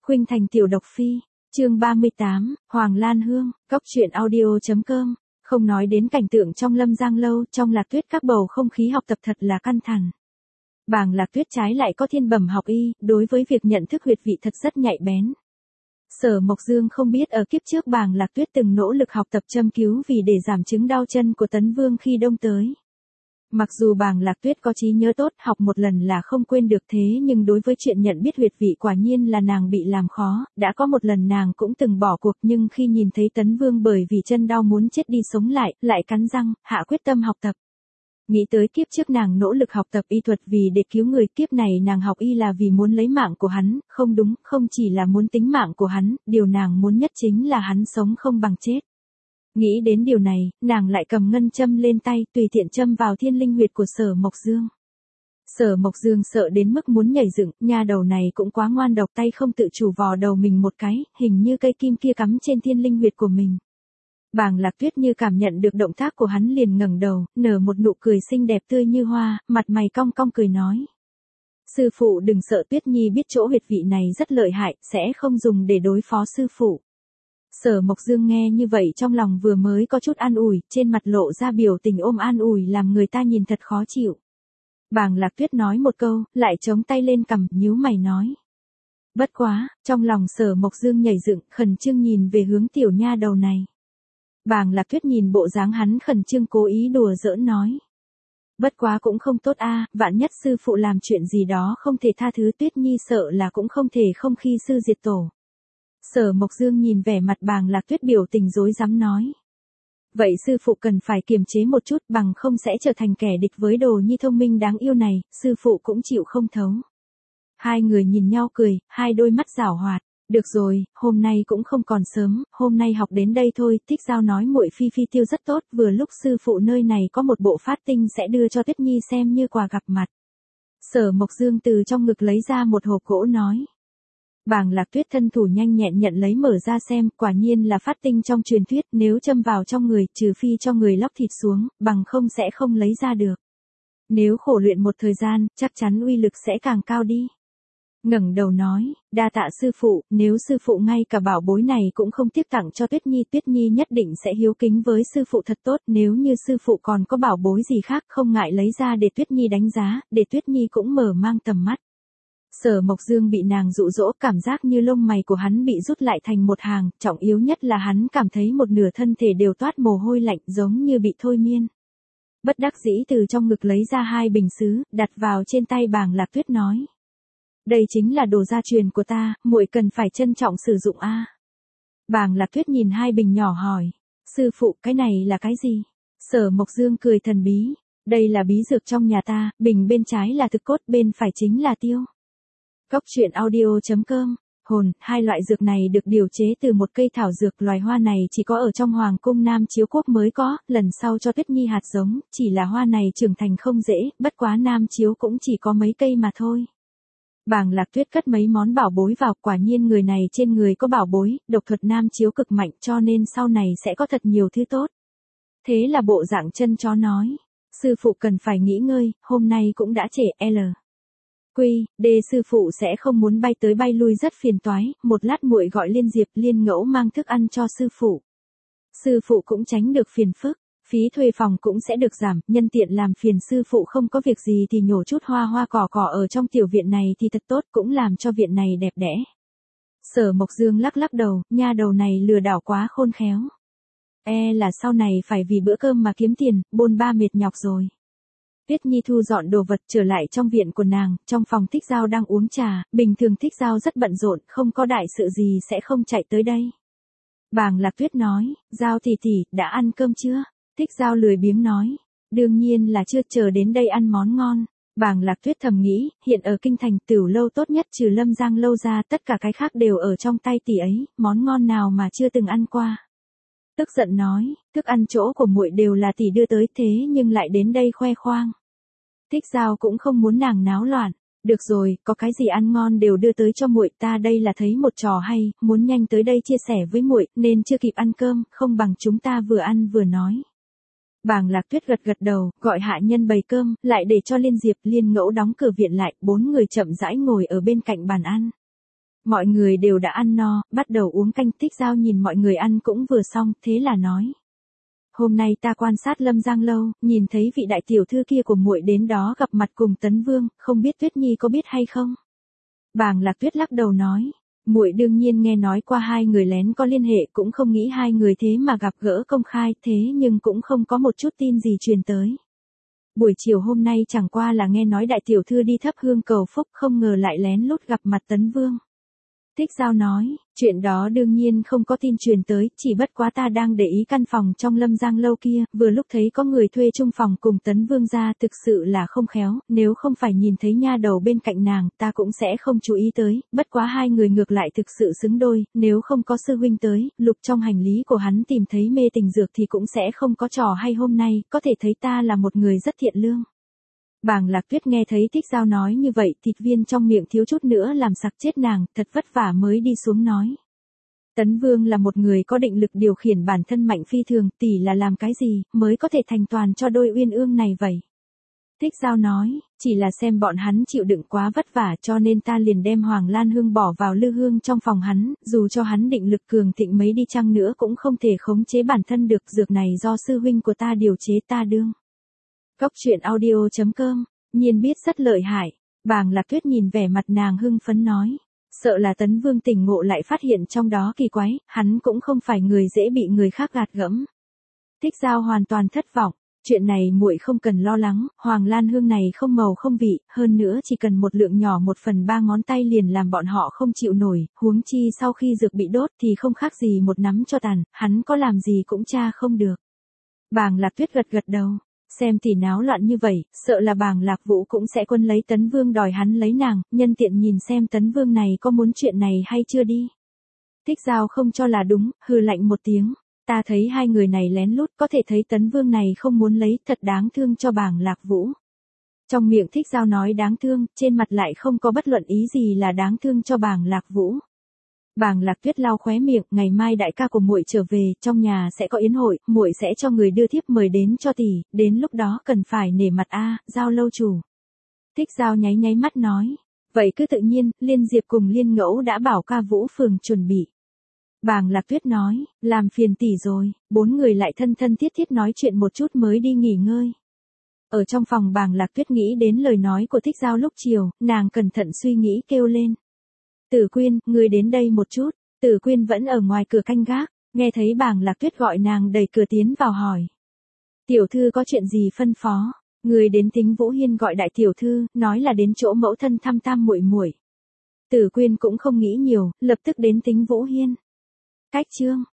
Khuynh Thành tiểu độc phi, chương 38, Hoàng Lan Hương, Cóc truyện audio.com. Không nói đến cảnh tượng trong Lâm Giang lâu, trong Lạc Tuyết các bầu không khí học tập thật là căng thẳng. Bàng Lạc Tuyết trái lại có thiên bẩm học y, đối với việc nhận thức huyệt vị thật rất nhạy bén. Sở Mộc Dương không biết ở kiếp trước Bàng Lạc Tuyết từng nỗ lực học tập châm cứu vì để giảm chứng đau chân của Tấn Vương khi đông tới. Mặc dù Bàng Lạc Tuyết có trí nhớ tốt, học một lần là không quên được, thế nhưng đối với chuyện nhận biết huyệt vị quả nhiên là nàng bị làm khó. Đã có một lần nàng cũng từng bỏ cuộc, nhưng khi nhìn thấy Tấn Vương bởi vì chân đau muốn chết đi sống lại cắn răng, hạ quyết tâm học tập. Nghĩ tới kiếp trước nàng nỗ lực học tập y thuật vì để cứu người, kiếp này nàng học y là vì muốn lấy mạng của hắn, không đúng, không chỉ là muốn tính mạng của hắn, điều nàng muốn nhất chính là hắn sống không bằng chết. Nghĩ đến điều này, nàng lại cầm ngân châm lên tay, tùy tiện châm vào thiên linh huyệt của Sở Mộc Dương. Sở Mộc Dương sợ đến mức muốn nhảy dựng, nha đầu này cũng quá ngoan độc, tay không tự chủ vò đầu mình một cái, hình như cây kim kia cắm trên thiên linh huyệt của mình. Bàng Lạc Tuyết như cảm nhận được động tác của hắn liền ngẩng đầu, nở một nụ cười xinh đẹp tươi như hoa, mặt mày cong cong cười nói. Sư phụ đừng sợ, Tuyết Nhi biết chỗ huyệt vị này rất lợi hại, sẽ không dùng để đối phó sư phụ. Sở Mộc Dương nghe như vậy trong lòng vừa mới có chút an ủi, trên mặt lộ ra biểu tình ôm an ủi làm người ta nhìn thật khó chịu. Bàng Lạc Tuyết nói một câu, lại chống tay lên cằm, nhíu mày nói. Bất quá, trong lòng Sở Mộc Dương nhảy dựng, khẩn trương nhìn về hướng tiểu nha đầu này. Bàng Lạc Tuyết nhìn bộ dáng hắn khẩn trương cố ý đùa giỡn nói. Bất quá cũng không tốt a, vạn nhất sư phụ làm chuyện gì đó không thể tha thứ, Tuyết Nhi sợ là cũng không thể không khi sư diệt tổ. Sở Mộc Dương nhìn vẻ mặt Bàng Lạc Tuyết biểu tình rối rắm nói. Vậy sư phụ cần phải kiềm chế một chút, bằng không sẽ trở thành kẻ địch với đồ nhi thông minh đáng yêu này, sư phụ cũng chịu không thấu. Hai người nhìn nhau cười, hai đôi mắt giảo hoạt. Được rồi, hôm nay cũng không còn sớm, hôm nay học đến đây thôi. Thích Giao nói muội Phi Phi tiêu rất tốt, vừa lúc sư phụ nơi này có một bộ phát tinh sẽ đưa cho Tuyết Nhi xem như quà gặp mặt. Sở Mộc Dương từ trong ngực lấy ra một hộp gỗ nói. Bàng Lạc Tuyết thân thủ nhanh nhẹn nhận lấy mở ra xem, quả nhiên là phát tinh trong truyền thuyết, nếu châm vào trong người, trừ phi cho người lóc thịt xuống, bằng không sẽ không lấy ra được. Nếu khổ luyện một thời gian, chắc chắn uy lực sẽ càng cao đi. Ngẩng đầu nói, đa tạ sư phụ, nếu sư phụ ngay cả bảo bối này cũng không tiếc tặng cho Tuyết Nhi nhất định sẽ hiếu kính với sư phụ thật tốt, nếu như sư phụ còn có bảo bối gì khác không ngại lấy ra để Tuyết Nhi đánh giá, để Tuyết Nhi cũng mở mang tầm mắt. Sở Mộc Dương bị nàng dụ dỗ, cảm giác như lông mày của hắn bị rút lại thành một hàng, trọng yếu nhất là hắn cảm thấy một nửa thân thể đều toát mồ hôi lạnh giống như bị thôi miên. Bất đắc dĩ từ trong ngực lấy ra hai bình sứ, đặt vào trên tay Bàng Lạc Tuyết nói. Đây chính là đồ gia truyền của ta, muội cần phải trân trọng sử dụng a. Bàng Lạc Tuyết nhìn hai bình nhỏ hỏi, sư phụ cái này là cái gì? Sở Mộc Dương cười thần bí, đây là bí dược trong nhà ta, bình bên trái là thực cốt, bên phải chính là tiêu. Cóc truyện audio.com. Hồn, hai loại dược này được điều chế từ một cây thảo dược, loài hoa này chỉ có ở trong Hoàng cung Nam Chiếu Quốc mới có, lần sau cho Tuyết Nhi hạt giống, chỉ là hoa này trưởng thành không dễ, bất quá Nam Chiếu cũng chỉ có mấy cây mà thôi. Bàng Lạc Tuyết cất mấy món bảo bối vào, quả nhiên người này trên người có bảo bối, độc thuật Nam Chiếu cực mạnh cho nên sau này sẽ có thật nhiều thứ tốt. Thế là bộ dạng chân chó nói, sư phụ cần phải nghỉ ngơi, hôm nay cũng đã trễ L. Quy, D sư phụ sẽ không muốn bay tới bay lui rất phiền toái, một lát muội gọi Liên Diệp Liên Ngẫu mang thức ăn cho sư phụ. Sư phụ cũng tránh được phiền phức, phí thuê phòng cũng sẽ được giảm, nhân tiện làm phiền sư phụ không có việc gì thì nhổ chút hoa cỏ ở trong tiểu viện này thì thật tốt, cũng làm cho viện này đẹp đẽ. Sở Mộc Dương lắc lắc đầu, nha đầu này lừa đảo quá khôn khéo. Là sau này phải vì bữa cơm mà kiếm tiền, bôn ba mệt nhọc rồi. Tuyết Nhi thu dọn đồ vật trở lại trong viện của nàng, trong phòng Thích Giao đang uống trà, bình thường Thích Giao rất bận rộn, không có đại sự gì sẽ không chạy tới đây. Bàng Lạc Tuyết nói, Giao tỷ tỷ, đã ăn cơm chưa? Thích Giao lười biếng nói, đương nhiên là chưa, chờ đến đây ăn món ngon. Bàng Lạc Tuyết thầm nghĩ, hiện ở kinh thành Tửu lâu tốt nhất trừ Lâm Giang lâu ra, tất cả cái khác đều ở trong tay tỷ ấy, món ngon nào mà chưa từng ăn qua. Tức giận nói, thức ăn chỗ của muội đều là tỷ đưa tới, thế nhưng lại đến đây khoe khoang. Thích Giao cũng không muốn nàng náo loạn, được rồi, có cái gì ăn ngon đều đưa tới cho muội, ta đây là thấy một trò hay, muốn nhanh tới đây chia sẻ với muội, nên chưa kịp ăn cơm, không bằng chúng ta vừa ăn vừa nói. Bàng Lạc Tuyết gật đầu, gọi hạ nhân bày cơm, lại để cho Liên Diệp Liên Ngẫu đóng cửa viện lại, bốn người chậm rãi ngồi ở bên cạnh bàn ăn. Mọi người đều đã ăn no, bắt đầu uống canh. Thích Giao nhìn mọi người ăn cũng vừa xong, thế là nói. Hôm nay ta quan sát Lâm Giang Lâu, nhìn thấy vị đại tiểu thư kia của muội đến đó gặp mặt cùng Tấn Vương, không biết Tuyết Nhi có biết hay không? Bàng Lạc Tuyết lắc đầu nói. Muội đương nhiên nghe nói qua hai người lén có liên hệ, cũng không nghĩ hai người thế mà gặp gỡ công khai, thế nhưng cũng không có một chút tin gì truyền tới. Buổi chiều hôm nay chẳng qua là nghe nói đại tiểu thư đi thắp hương cầu phúc, không ngờ lại lén lút gặp mặt Tấn Vương. Thích Giao nói, chuyện đó đương nhiên không có tin truyền tới, chỉ bất quá ta đang để ý căn phòng trong Lâm Giang Lâu kia, vừa lúc thấy có người thuê chung phòng cùng Tấn Vương ra, thực sự là không khéo, nếu không phải nhìn thấy nha đầu bên cạnh nàng, ta cũng sẽ không chú ý tới, bất quá hai người ngược lại thực sự xứng đôi, nếu không có sư huynh tới, lục trong hành lý của hắn tìm thấy mê tình dược thì cũng sẽ không có trò hay hôm nay, có thể thấy ta là một người rất thiện lương. Bàng Lạc Tuyết nghe thấy Thích Giao nói như vậy, thịt viên trong miệng thiếu chút nữa làm sặc chết nàng, thật vất vả mới đi xuống nói. Tấn Vương là một người có định lực điều khiển bản thân mạnh phi thường, tỷ là làm cái gì, mới có thể thành toàn cho đôi uyên ương này vậy? Thích Giao nói, chỉ là xem bọn hắn chịu đựng quá vất vả cho nên ta liền đem Hoàng Lan Hương bỏ vào lư hương trong phòng hắn, dù cho hắn định lực cường thịnh mấy đi chăng nữa cũng không thể khống chế bản thân được, dược này do sư huynh của ta điều chế ta đương. Cốc truyện audio.com, Nhiên biết rất lợi hại. Bàng Lạc Tuyết nhìn vẻ mặt nàng hưng phấn nói. Sợ là Tấn Vương tỉnh ngộ lại phát hiện trong đó kỳ quái, hắn cũng không phải người dễ bị người khác gạt gẫm. Thích Giao hoàn toàn thất vọng. Chuyện này muội không cần lo lắng, Hoàng Lan Hương này không màu không vị, hơn nữa chỉ cần một lượng nhỏ 1/3 ngón tay liền làm bọn họ không chịu nổi, huống chi sau khi dược bị đốt thì không khác gì một nắm cho tàn, hắn có làm gì cũng tra không được. Bàng Lạc Tuyết gật gật đầu. Xem tỷ náo loạn như vậy, sợ là Bàng Lạc Vũ cũng sẽ quân lấy Tấn Vương đòi hắn lấy nàng, nhân tiện nhìn xem Tấn Vương này có muốn chuyện này hay chưa đi. Thích Giao không cho là đúng, hừ lạnh một tiếng. Ta thấy hai người này lén lút, có thể thấy Tấn Vương này không muốn lấy, thật đáng thương cho Bàng Lạc Vũ. Trong miệng Thích Giao nói đáng thương, trên mặt lại không có bất luận ý gì là đáng thương cho Bàng Lạc Vũ. Bàng Lạc Tuyết lau khóe miệng, ngày mai đại ca của muội trở về, trong nhà sẽ có yến hội, muội sẽ cho người đưa thiếp mời đến cho tỷ, đến lúc đó cần phải nể mặt a, Giao lâu chủ. Thích Giao nháy nháy mắt nói, vậy cứ tự nhiên, Liên Diệp cùng Liên Ngẫu đã bảo ca Vũ Phường chuẩn bị. Bàng Lạc Tuyết nói, làm phiền tỷ rồi, bốn người lại thân thân thiết thiết nói chuyện một chút mới đi nghỉ ngơi. Ở trong phòng Bàng Lạc Tuyết nghĩ đến lời nói của Thích Giao lúc chiều, nàng cẩn thận suy nghĩ kêu lên. Tử Quyên, ngươi đến đây một chút. Tử Quyên vẫn ở ngoài cửa canh gác, nghe thấy Bàng Lạc Tuyết gọi nàng đẩy cửa tiến vào hỏi. Tiểu thư có chuyện gì phân phó? Người đến Tính Vũ Hiên gọi đại tiểu thư, nói là đến chỗ mẫu thân thăm tam muội muội. Tử Quyên cũng không nghĩ nhiều, lập tức đến Tính Vũ Hiên. Cách chương